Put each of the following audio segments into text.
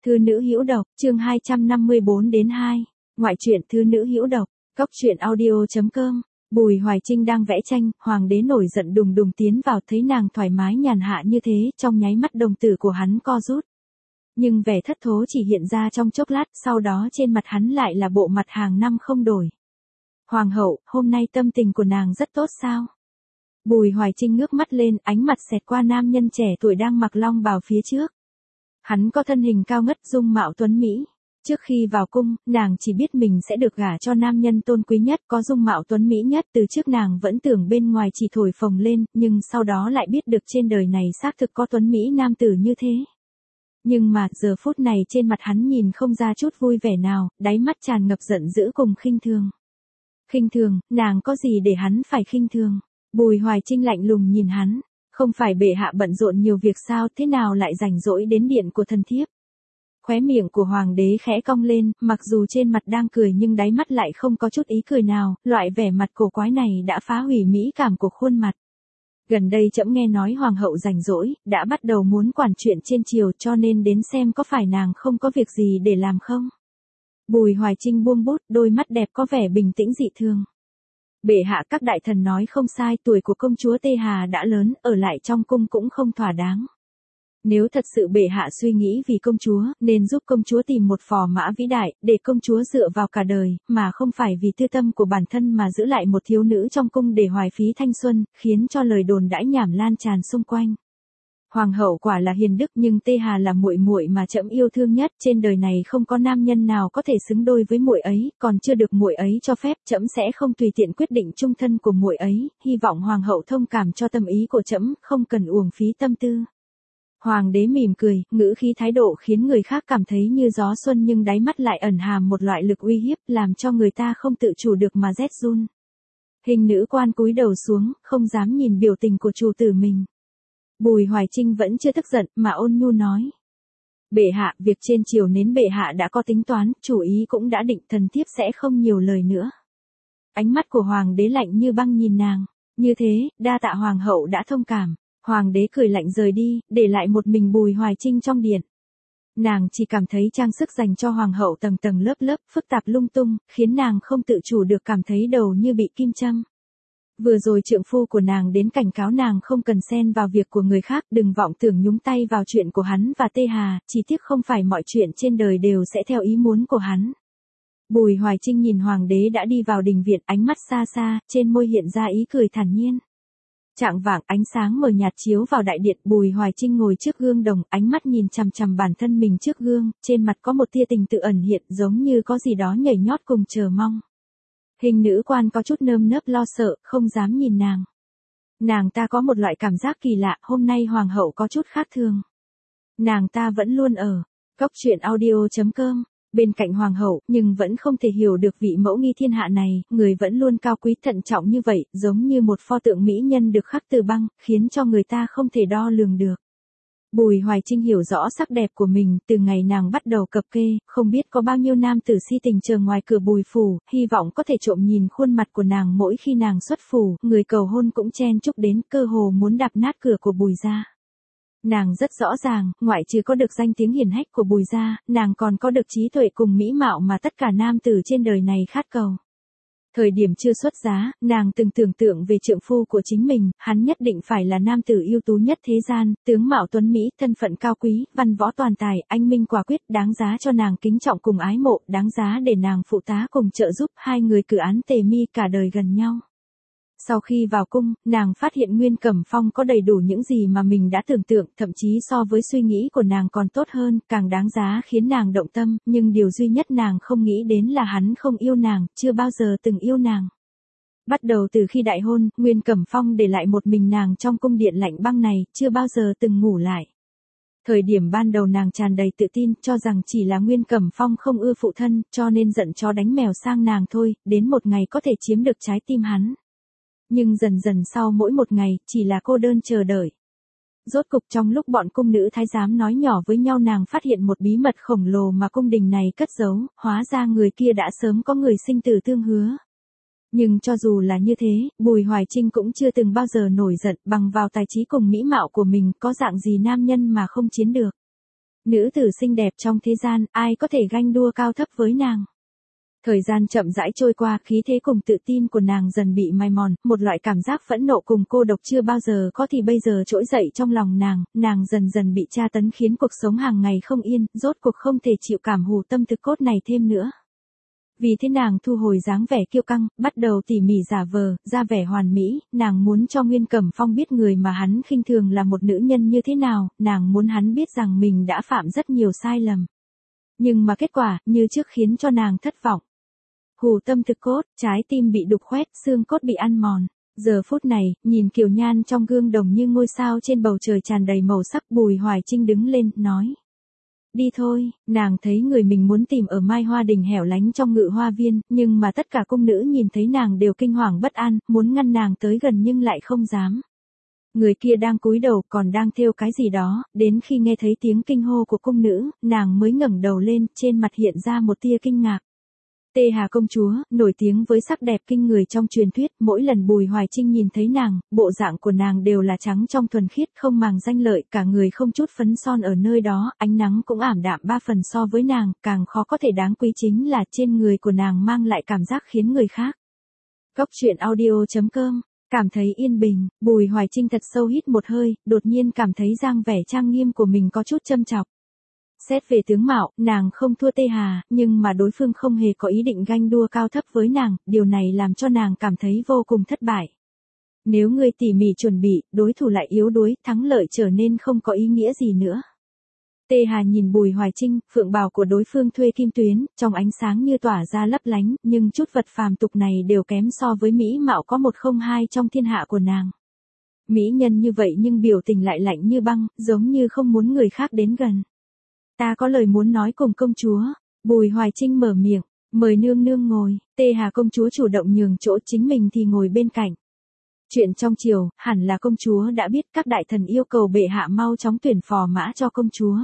Thư nữ hữu độc, chương 254-2. Ngoại truyện thư nữ hữu độc, Cốc truyện audio.com. Bùi Hoài Trinh đang vẽ tranh, hoàng đế nổi giận đùng đùng tiến vào, thấy nàng thoải mái nhàn hạ như thế, trong nháy mắt đồng tử của hắn co rút. Nhưng vẻ thất thố chỉ hiện ra trong chốc lát, sau đó trên mặt hắn lại là bộ mặt hàng năm không đổi. Hoàng hậu, hôm nay tâm tình của nàng rất tốt sao? Bùi Hoài Trinh ngước mắt lên, ánh mặt xẹt qua nam nhân trẻ tuổi đang mặc long bào phía trước. Hắn có thân hình cao ngất, dung mạo tuấn mỹ. Trước khi vào cung, nàng chỉ biết mình sẽ được gả cho nam nhân tôn quý nhất, có dung mạo tuấn mỹ nhất. Từ trước nàng vẫn tưởng bên ngoài chỉ thổi phồng lên, nhưng sau đó lại biết được trên đời này xác thực có tuấn mỹ nam tử như thế. Nhưng mà, giờ phút này trên mặt hắn nhìn không ra chút vui vẻ nào, đáy mắt tràn ngập giận dữ cùng khinh thường. Khinh thường, nàng có gì để hắn phải khinh thường? Bùi Hoài Trinh lạnh lùng nhìn hắn. Không phải bệ hạ bận rộn nhiều việc sao, thế nào lại rảnh rỗi đến điện của thần thiếp? Khóe miệng của hoàng đế khẽ cong lên, mặc dù trên mặt đang cười nhưng đáy mắt lại không có chút ý cười nào, loại vẻ mặt cổ quái này đã phá hủy mỹ cảm của khuôn mặt. Gần đây trẫm nghe nói hoàng hậu rảnh rỗi, đã bắt đầu muốn quản chuyện trên triều, cho nên đến xem có phải nàng không có việc gì để làm không? Bùi Hoài Trinh buông bút, đôi mắt đẹp có vẻ bình tĩnh dị thường. Bệ hạ, các đại thần nói không sai, tuổi của công chúa Tê Hà đã lớn, ở lại trong cung cũng không thỏa đáng. Nếu thật sự bệ hạ suy nghĩ vì công chúa, nên giúp công chúa tìm một phò mã vĩ đại, để công chúa dựa vào cả đời, mà không phải vì tư tâm của bản thân mà giữ lại một thiếu nữ trong cung để hoài phí thanh xuân, khiến cho lời đồn đãi nhảm lan tràn xung quanh. Hoàng hậu quả là hiền đức, nhưng Tê Hà là muội muội mà trẫm yêu thương nhất, trên đời này không có nam nhân nào có thể xứng đôi với muội ấy, còn chưa được muội ấy cho phép, trẫm sẽ không tùy tiện quyết định chung thân của muội ấy, hy vọng hoàng hậu thông cảm cho tâm ý của trẫm, không cần uổng phí tâm tư. Hoàng đế mỉm cười, ngữ khí thái độ khiến người khác cảm thấy như gió xuân, nhưng đáy mắt lại ẩn hàm một loại lực uy hiếp, làm cho người ta không tự chủ được mà rét run. Hình nữ quan cúi đầu xuống, không dám nhìn biểu tình của chủ tử mình. Bùi Hoài Trinh vẫn chưa tức giận, mà ôn nhu nói. Bệ hạ, việc trên triều nến bệ hạ đã có tính toán, chủ ý cũng đã định, thần thiếp sẽ không nhiều lời nữa. Ánh mắt của hoàng đế lạnh như băng nhìn nàng. Như thế, đa tạ hoàng hậu đã thông cảm. Hoàng đế cười lạnh rời đi, để lại một mình Bùi Hoài Trinh trong điện. Nàng chỉ cảm thấy trang sức dành cho hoàng hậu tầng tầng lớp lớp, phức tạp lung tung, khiến nàng không tự chủ được cảm thấy đầu như bị kim châm. Vừa rồi trượng phu của nàng đến cảnh cáo nàng không cần xen vào việc của người khác, đừng vọng tưởng nhúng tay vào chuyện của hắn và Tê Hà, chỉ tiếc không phải mọi chuyện trên đời đều sẽ theo ý muốn của hắn. Bùi Hoài Trinh nhìn hoàng đế đã đi vào đình viện, ánh mắt xa xa, trên môi hiện ra ý cười thản nhiên. Chạng vạng, ánh sáng mờ nhạt chiếu vào đại điện, Bùi Hoài Trinh ngồi trước gương đồng, ánh mắt nhìn chằm chằm bản thân mình trước gương, trên mặt có một tia tình tự ẩn hiện, giống như có gì đó nhảy nhót cùng chờ mong. Hình nữ quan có chút nơm nớp lo sợ, không dám nhìn nàng. Nàng ta có một loại cảm giác kỳ lạ, hôm nay hoàng hậu có chút khác thường. Nàng ta vẫn luôn ở Cốc truyện audio.com, bên cạnh hoàng hậu, nhưng vẫn không thể hiểu được vị mẫu nghi thiên hạ này, người vẫn luôn cao quý thận trọng như vậy, giống như một pho tượng mỹ nhân được khắc từ băng, khiến cho người ta không thể đo lường được. Bùi Hoài Trinh hiểu rõ sắc đẹp của mình, từ ngày nàng bắt đầu cập kê, không biết có bao nhiêu nam tử si tình chờ ngoài cửa Bùi phủ, hy vọng có thể trộm nhìn khuôn mặt của nàng mỗi khi nàng xuất phủ, người cầu hôn cũng chen chúc đến, cơ hồ muốn đạp nát cửa của Bùi gia. Nàng rất rõ ràng, ngoại trừ có được danh tiếng hiển hách của Bùi gia, nàng còn có được trí tuệ cùng mỹ mạo mà tất cả nam tử trên đời này khát cầu. Thời điểm chưa xuất giá, nàng từng tưởng tượng về trượng phu của chính mình, hắn nhất định phải là nam tử ưu tú nhất thế gian, tướng mạo tuấn mỹ, thân phận cao quý, văn võ toàn tài, anh minh quả quyết, đáng giá cho nàng kính trọng cùng ái mộ, đáng giá để nàng phụ tá cùng trợ giúp, hai người cử án tề mi cả đời gần nhau. Sau khi vào cung, nàng phát hiện Nguyên Cẩm Phong có đầy đủ những gì mà mình đã tưởng tượng, thậm chí so với suy nghĩ của nàng còn tốt hơn, càng đáng giá khiến nàng động tâm, nhưng điều duy nhất nàng không nghĩ đến là hắn không yêu nàng, chưa bao giờ từng yêu nàng. Bắt đầu từ khi đại hôn, Nguyên Cẩm Phong để lại một mình nàng trong cung điện lạnh băng này, chưa bao giờ từng ngủ lại. Thời điểm ban đầu nàng tràn đầy tự tin, cho rằng chỉ là Nguyên Cẩm Phong không ưa phụ thân, cho nên giận chó đánh mèo sang nàng thôi, đến một ngày có thể chiếm được trái tim hắn. Nhưng dần dần sau mỗi một ngày, chỉ là cô đơn chờ đợi. Rốt cục trong lúc bọn cung nữ thái giám nói nhỏ với nhau, nàng phát hiện một bí mật khổng lồ mà cung đình này cất giấu, hóa ra người kia đã sớm có người sinh tử tương hứa. Nhưng cho dù là như thế, Bùi Hoài Trinh cũng chưa từng bao giờ nổi giận, bằng vào tài trí cùng mỹ mạo của mình, có dạng gì nam nhân mà không chiến được. Nữ tử xinh đẹp trong thế gian, ai có thể ganh đua cao thấp với nàng. Thời gian chậm rãi trôi qua, khí thế cùng tự tin của nàng dần bị mài mòn, một loại cảm giác phẫn nộ cùng cô độc chưa bao giờ có thì bây giờ trỗi dậy trong lòng nàng dần dần bị tra tấn khiến cuộc sống hàng ngày không yên, rốt cuộc không thể chịu cảm hù tâm thực cốt này thêm nữa. Vì thế nàng thu hồi dáng vẻ kiêu căng, bắt đầu tỉ mỉ giả vờ, ra vẻ hoàn mỹ, nàng muốn cho Nguyên Cẩm Phong biết người mà hắn khinh thường là một nữ nhân như thế nào, nàng muốn hắn biết rằng mình đã phạm rất nhiều sai lầm. Nhưng mà kết quả, như trước khiến cho nàng thất vọng. Hù tâm thực cốt, trái tim bị đục khoét, xương cốt bị ăn mòn. Giờ phút này, nhìn Kiều Nhan trong gương đồng như ngôi sao trên bầu trời tràn đầy màu sắc, Bùi Hoài Trinh đứng lên, nói. Đi thôi, nàng thấy người mình muốn tìm ở Mai Hoa Đình hẻo lánh trong Ngự Hoa Viên, nhưng mà tất cả cung nữ nhìn thấy nàng đều kinh hoàng bất an, muốn ngăn nàng tới gần nhưng lại không dám. Người kia đang cúi đầu còn đang thêu cái gì đó, đến khi nghe thấy tiếng kinh hô của cung nữ, nàng mới ngẩng đầu lên, trên mặt hiện ra một tia kinh ngạc. Tê Hà công chúa, nổi tiếng với sắc đẹp kinh người trong truyền thuyết, mỗi lần Bùi Hoài Trinh nhìn thấy nàng, bộ dạng của nàng đều là trắng trong thuần khiết không màng danh lợi, cả người không chút phấn son ở nơi đó, ánh nắng cũng ảm đạm 3 phần so với nàng, càng khó có thể đáng quý chính là trên người của nàng mang lại cảm giác khiến người khác. Góc truyện audio.com, cảm thấy yên bình, Bùi Hoài Trinh thật sâu hít một hơi, đột nhiên cảm thấy dáng vẻ trang nghiêm của mình có chút châm chọc. Xét về tướng mạo, nàng không thua Tê Hà, nhưng mà đối phương không hề có ý định ganh đua cao thấp với nàng, điều này làm cho nàng cảm thấy vô cùng thất bại. Nếu ngươi tỉ mỉ chuẩn bị, đối thủ lại yếu đuối, thắng lợi trở nên không có ý nghĩa gì nữa. Tê Hà nhìn Bùi Hoài Trinh, phượng bào của đối phương thuê kim tuyến, trong ánh sáng như tỏa ra lấp lánh, nhưng chút vật phàm tục này đều kém so với mỹ mạo có 102 trong thiên hạ của nàng. Mỹ nhân như vậy nhưng biểu tình lại lạnh như băng, giống như không muốn người khác đến gần. Ta có lời muốn nói cùng công chúa. Bùi Hoài Trinh mở miệng, mời nương nương ngồi. Tê Hà công chúa chủ động nhường chỗ, chính mình thì ngồi bên cạnh. Chuyện trong triều, hẳn là công chúa đã biết, các đại thần yêu cầu bệ hạ mau chóng tuyển phò mã cho công chúa.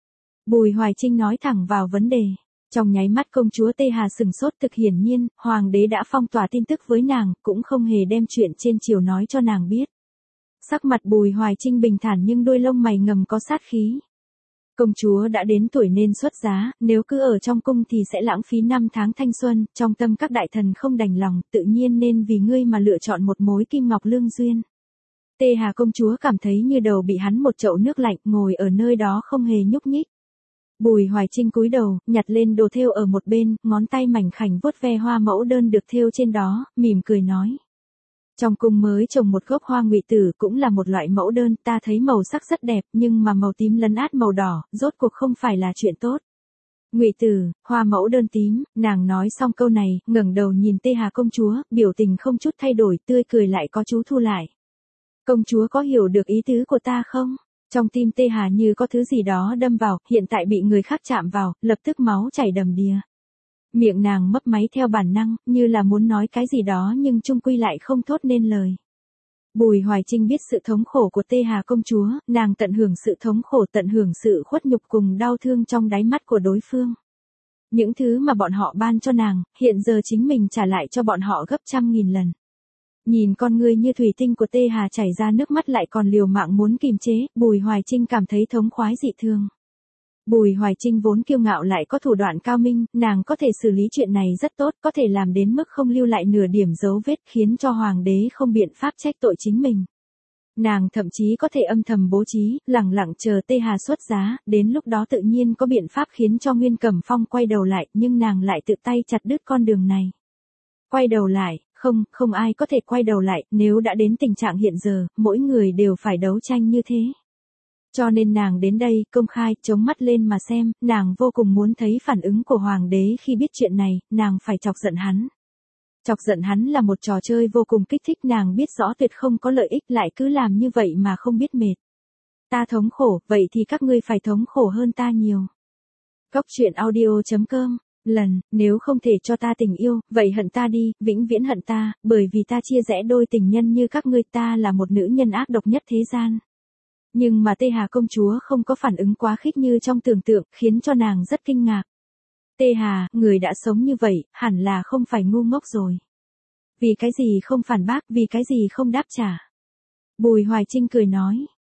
Bùi Hoài Trinh nói thẳng vào vấn đề. Trong nháy mắt công chúa Tê Hà sừng sốt, thực hiển nhiên, hoàng đế đã phong tỏa tin tức với nàng, cũng không hề đem chuyện trên triều nói cho nàng biết. Sắc mặt Bùi Hoài Trinh bình thản nhưng đôi lông mày ngầm có sát khí. Công chúa đã đến tuổi nên xuất giá, nếu cứ ở trong cung thì sẽ lãng phí 5 tháng thanh xuân, trong tâm các đại thần không đành lòng, tự nhiên nên vì ngươi mà lựa chọn một mối kim ngọc lương duyên. Tê Hà công chúa cảm thấy như đầu bị hắn một chậu nước lạnh, ngồi ở nơi đó không hề nhúc nhích. Bùi Hoài Trinh cúi đầu, nhặt lên đồ thêu ở một bên, ngón tay mảnh khảnh vuốt ve hoa mẫu đơn được thêu trên đó, mỉm cười nói. Trong cung mới trồng một gốc hoa ngụy tử cũng là một loại mẫu đơn, ta thấy màu sắc rất đẹp, nhưng mà màu tím lấn át màu đỏ, rốt cuộc không phải là chuyện tốt. Ngụy tử, hoa mẫu đơn tím, nàng nói xong câu này, ngẩng đầu nhìn Tê Hà công chúa, biểu tình không chút thay đổi, tươi cười lại có chú thu lại. Công chúa có hiểu được ý tứ của ta không? Trong tim Tê Hà như có thứ gì đó đâm vào, hiện tại bị người khác chạm vào, lập tức máu chảy đầm đìa. Miệng nàng mấp máy theo bản năng, như là muốn nói cái gì đó nhưng chung quy lại không thốt nên lời. Bùi Hoài Trinh biết sự thống khổ của Tê Hà công chúa, nàng tận hưởng sự thống khổ, tận hưởng sự khuất nhục cùng đau thương trong đáy mắt của đối phương. Những thứ mà bọn họ ban cho nàng, hiện giờ chính mình trả lại cho bọn họ gấp 100.000 lần. Nhìn con người như thủy tinh của Tê Hà chảy ra nước mắt lại còn liều mạng muốn kìm chế, Bùi Hoài Trinh cảm thấy thống khoái dị thường. Bùi Hoài Trinh vốn kiêu ngạo lại có thủ đoạn cao minh, nàng có thể xử lý chuyện này rất tốt, có thể làm đến mức không lưu lại nửa điểm dấu vết khiến cho hoàng đế không biện pháp trách tội chính mình. Nàng thậm chí có thể âm thầm bố trí, lẳng lặng chờ Tê Hà xuất giá, đến lúc đó tự nhiên có biện pháp khiến cho Nguyên Cẩm Phong quay đầu lại, nhưng nàng lại tự tay chặt đứt con đường này. Quay đầu lại, không ai có thể quay đầu lại, nếu đã đến tình trạng hiện giờ, mỗi người đều phải đấu tranh như thế. Cho nên nàng đến đây, công khai, chống mắt lên mà xem, nàng vô cùng muốn thấy phản ứng của hoàng đế khi biết chuyện này, nàng phải chọc giận hắn. Chọc giận hắn là một trò chơi vô cùng kích thích, nàng biết rõ tuyệt không có lợi ích lại cứ làm như vậy mà không biết mệt. Ta thống khổ, vậy thì các ngươi phải thống khổ hơn ta nhiều. Góc truyện audio.com, nếu không thể cho ta tình yêu, vậy hận ta đi, vĩnh viễn hận ta, bởi vì ta chia rẽ đôi tình nhân như các ngươi, ta là một nữ nhân ác độc nhất thế gian. Nhưng mà Tê Hà công chúa không có phản ứng quá khích như trong tưởng tượng, khiến cho nàng rất kinh ngạc. Tê Hà, người đã sống như vậy, hẳn là không phải ngu ngốc rồi. Vì cái gì không phản bác, vì cái gì không đáp trả. Bùi Hoài Trinh cười nói.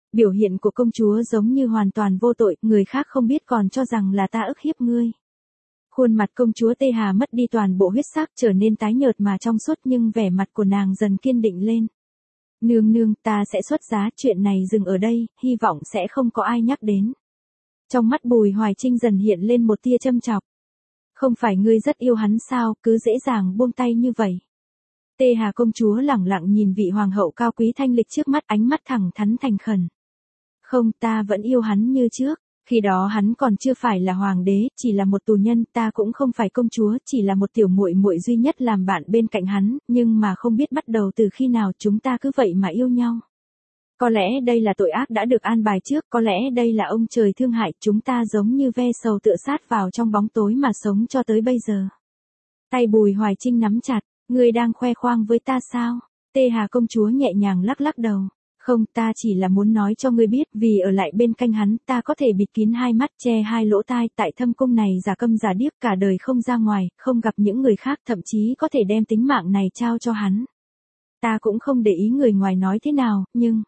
Biểu hiện của công chúa giống như hoàn toàn vô tội, người khác không biết còn cho rằng là ta ức hiếp ngươi. Khuôn mặt công chúa Tê Hà mất đi toàn bộ huyết sắc, trở nên tái nhợt mà trong suốt, nhưng vẻ mặt của nàng dần kiên định lên. Nương nương, ta sẽ xuất giá, chuyện này dừng ở đây, hy vọng sẽ không có ai nhắc đến. Trong mắt Bùi Hoài Trinh dần hiện lên một tia châm chọc. Không phải ngươi rất yêu hắn sao, cứ dễ dàng buông tay như vậy. Tê Hà công chúa lẳng lặng nhìn vị hoàng hậu cao quý thanh lịch trước mắt, ánh mắt thẳng thắn thành khẩn. Không, ta vẫn yêu hắn như trước. Khi đó hắn còn chưa phải là hoàng đế, chỉ là một tù nhân, ta cũng không phải công chúa, chỉ là một tiểu muội muội duy nhất làm bạn bên cạnh hắn, nhưng mà không biết bắt đầu từ khi nào chúng ta cứ vậy mà yêu nhau. Có lẽ đây là tội ác đã được an bài trước, có lẽ đây là ông trời thương hại, chúng ta giống như ve sầu tựa sát vào trong bóng tối mà sống cho tới bây giờ. Tay Bùi Hoài Trinh nắm chặt, ngươi đang khoe khoang với ta sao? Tê Hà công chúa nhẹ nhàng lắc lắc đầu. Không, ta chỉ là muốn nói cho ngươi biết, vì ở lại bên cạnh hắn, ta có thể bịt kín hai mắt, che hai lỗ tai, tại thâm cung này giả câm giả điếc, cả đời không ra ngoài, không gặp những người khác, thậm chí có thể đem tính mạng này trao cho hắn. Ta cũng không để ý người ngoài nói thế nào, nhưng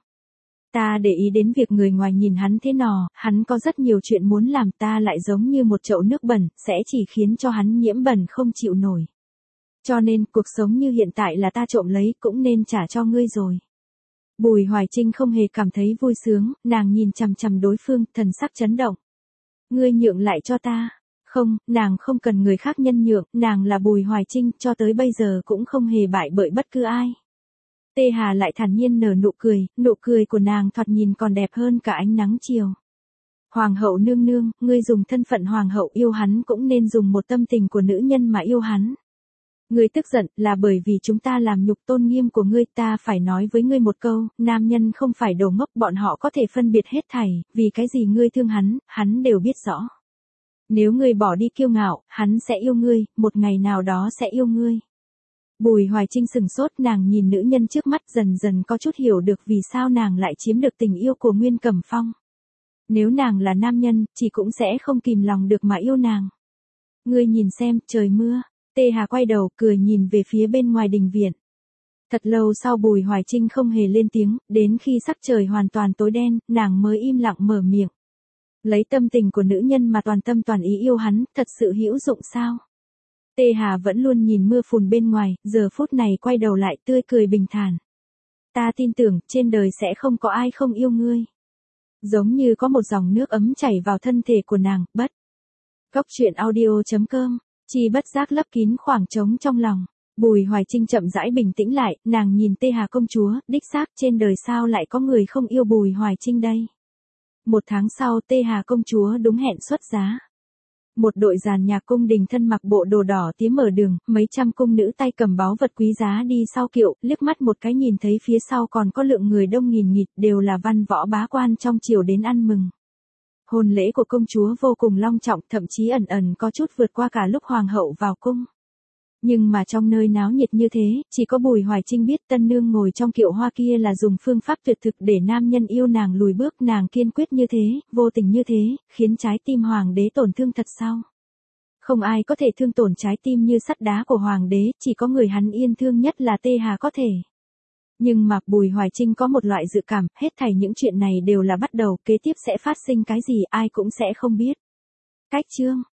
ta để ý đến việc người ngoài nhìn hắn thế nào, hắn có rất nhiều chuyện muốn làm, ta lại giống như một chậu nước bẩn, sẽ chỉ khiến cho hắn nhiễm bẩn không chịu nổi. Cho nên, cuộc sống như hiện tại là ta trộm lấy, cũng nên trả cho ngươi rồi. Bùi Hoài Trinh không hề cảm thấy vui sướng, nàng nhìn chằm chằm đối phương, thần sắc chấn động. Ngươi nhượng lại cho ta. Không, nàng không cần người khác nhân nhượng, nàng là Bùi Hoài Trinh, cho tới bây giờ cũng không hề bại bởi bất cứ ai. Tê Hà lại thản nhiên nở nụ cười của nàng thoạt nhìn còn đẹp hơn cả ánh nắng chiều. Hoàng hậu nương nương, ngươi dùng thân phận hoàng hậu yêu hắn cũng nên dùng một tâm tình của nữ nhân mà yêu hắn. Ngươi tức giận là bởi vì chúng ta làm nhục tôn nghiêm của ngươi, ta phải nói với ngươi một câu, nam nhân không phải đồ ngốc, bọn họ có thể phân biệt hết thảy, vì cái gì ngươi thương hắn đều biết rõ. Nếu ngươi bỏ đi kiêu ngạo, hắn sẽ yêu ngươi, một ngày nào đó sẽ yêu ngươi. Bùi Hoài Trinh sừng sốt, nàng nhìn nữ nhân trước mắt dần dần có chút hiểu được vì sao nàng lại chiếm được tình yêu của Nguyên Cẩm Phong. Nếu nàng là nam nhân, chỉ cũng sẽ không kìm lòng được mà yêu nàng. Ngươi nhìn xem, trời mưa. Tê Hà quay đầu, cười nhìn về phía bên ngoài đình viện. Thật lâu sau Bùi Hoài Trinh không hề lên tiếng, đến khi sắc trời hoàn toàn tối đen, nàng mới im lặng mở miệng. Lấy tâm tình của nữ nhân mà toàn tâm toàn ý yêu hắn, thật sự hữu dụng sao? Tê Hà vẫn luôn nhìn mưa phùn bên ngoài, giờ phút này quay đầu lại tươi cười bình thản. Ta tin tưởng, trên đời sẽ không có ai không yêu ngươi. Giống như có một dòng nước ấm chảy vào thân thể của nàng, bất. Góc truyện audio.com, Chi bất giác lấp kín khoảng trống trong lòng. Bùi Hoài Trinh chậm rãi bình tĩnh lại, nàng nhìn Tê Hà công chúa, đích xác trên đời sao lại có người không yêu Bùi Hoài Trinh đây. Một tháng sau Tê Hà công chúa đúng hẹn xuất giá. Một đội giàn nhạc cung đình thân mặc bộ đồ đỏ tím mở đường, mấy trăm cung nữ tay cầm báu vật quý giá đi sau kiệu, liếc mắt một cái nhìn thấy phía sau còn có lượng người đông nghìn nghịt, đều là văn võ bá quan trong triều đến ăn mừng. Hôn lễ của công chúa vô cùng long trọng, thậm chí ẩn ẩn có chút vượt qua cả lúc hoàng hậu vào cung. Nhưng mà trong nơi náo nhiệt như thế, chỉ có Bùi Hoài Trinh biết tân nương ngồi trong kiệu hoa kia là dùng phương pháp tuyệt thực để nam nhân yêu nàng lùi bước, nàng kiên quyết như thế, vô tình như thế, khiến trái tim hoàng đế tổn thương thật sao? Không ai có thể thương tổn trái tim như sắt đá của hoàng đế, chỉ có người hắn yên thương nhất là Tê Hà có thể. Nhưng mà Bùi Hoài Trinh có một loại dự cảm, hết thảy những chuyện này đều là bắt đầu, kế tiếp sẽ phát sinh cái gì ai cũng sẽ không biết. Cách chương